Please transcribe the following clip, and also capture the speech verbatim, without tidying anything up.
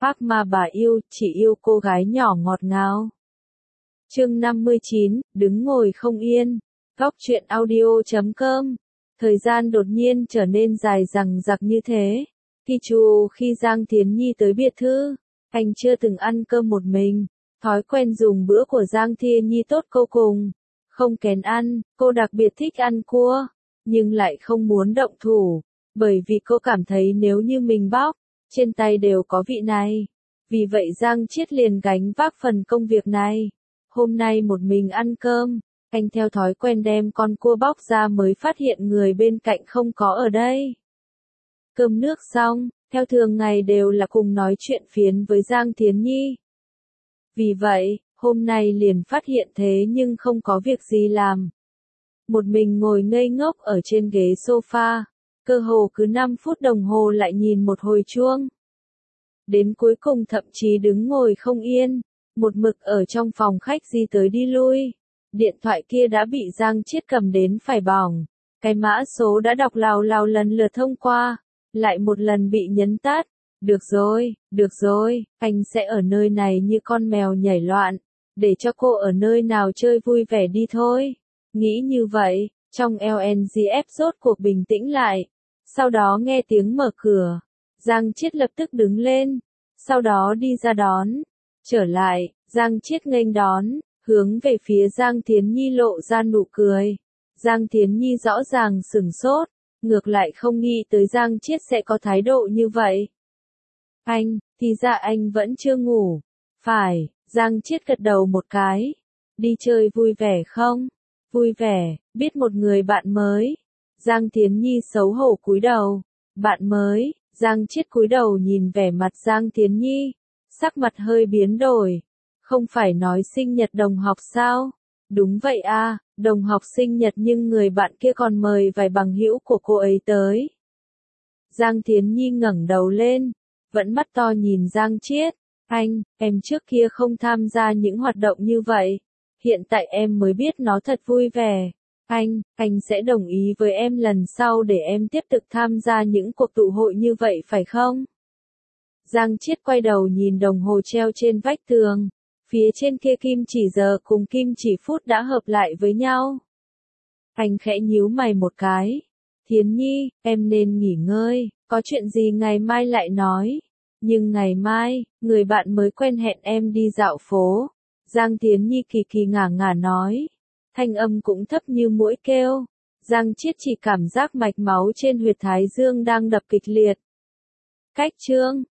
Ác mà bà yêu, chỉ yêu cô gái nhỏ ngọt ngào. Chương năm mươi chín, đứng ngồi không yên. Góc truyện audio chấm com. Thời gian đột nhiên trở nên dài dằng dặc như thế. Khi chu khi Giang Thiến Nhi tới biệt thự, anh chưa từng ăn cơm một mình. Thói quen dùng bữa của Giang Thiến Nhi tốt vô cùng. Không kén ăn, cô đặc biệt thích ăn cua, nhưng lại không muốn động thủ, bởi vì cô cảm thấy nếu như mình bóc, trên tay đều có vị này. Vì vậy Giang Chiết liền gánh vác phần công việc này. Hôm nay một mình ăn cơm, anh theo thói quen đem con cua bóc ra mới phát hiện người bên cạnh không có ở đây. Cơm nước xong, theo thường ngày đều là cùng nói chuyện phiếm với Giang Thiến Nhi. Vì vậy, hôm nay liền phát hiện thế nhưng không có việc gì làm. Một mình ngồi ngây ngốc ở trên ghế sofa, cơ hồ cứ năm phút đồng hồ lại nhìn một hồi chuông. Đến cuối cùng thậm chí đứng ngồi không yên, một mực ở trong phòng khách đi tới đi lui. Điện thoại kia đã bị Giang Chiết cầm đến phải bỏng. Cái mã số đã đọc lào lào lần lượt thông qua, lại một lần bị nhấn tắt. Được rồi, được rồi, anh sẽ ở nơi này như con mèo nhảy loạn, để cho cô ở nơi nào chơi vui vẻ đi thôi. Nghĩ như vậy, trong lờ en giê ép rốt cuộc bình tĩnh lại. Sau đó nghe tiếng mở cửa, Giang Chiết lập tức đứng lên, sau đó đi ra đón. Trở lại, Giang Chiết nghênh đón, hướng về phía Giang Thiến Nhi lộ ra nụ cười. Giang Thiến Nhi rõ ràng sửng sốt, ngược lại không nghĩ tới Giang Chiết sẽ có thái độ như vậy. Anh, thì ra anh vẫn chưa ngủ. Phải, Giang Chiết gật đầu một cái. Đi chơi vui vẻ không? Vui vẻ, biết một người bạn mới. Giang Thiến Nhi xấu hổ cúi đầu. Bạn mới, Giang Chiết cúi đầu nhìn vẻ mặt Giang Thiến Nhi. Sắc mặt hơi biến đổi. Không phải nói sinh nhật đồng học sao? Đúng vậy à, đồng học sinh nhật nhưng người bạn kia còn mời vài bằng hữu của cô ấy tới. Giang Thiến Nhi ngẩng đầu lên, vẫn mắt to nhìn Giang Chiết. Anh, em trước kia không tham gia những hoạt động như vậy. Hiện tại em mới biết nó thật vui vẻ. Anh, anh sẽ đồng ý với em lần sau để em tiếp tục tham gia những cuộc tụ hội như vậy phải không? Giang Chiết quay đầu nhìn đồng hồ treo trên vách tường. Phía trên kia kim chỉ giờ cùng kim chỉ phút đã hợp lại với nhau. Anh khẽ nhíu mày một cái. Thiến Nhi, em nên nghỉ ngơi, có chuyện gì ngày mai lại nói. Nhưng ngày mai, người bạn mới quen hẹn em đi dạo phố. Giang Thiến Nhi kỳ kỳ ngả ngả nói. Thanh âm cũng thấp như muỗi kêu. Giang Chiết chỉ cảm giác mạch máu trên huyệt thái dương đang đập kịch liệt. Cách chương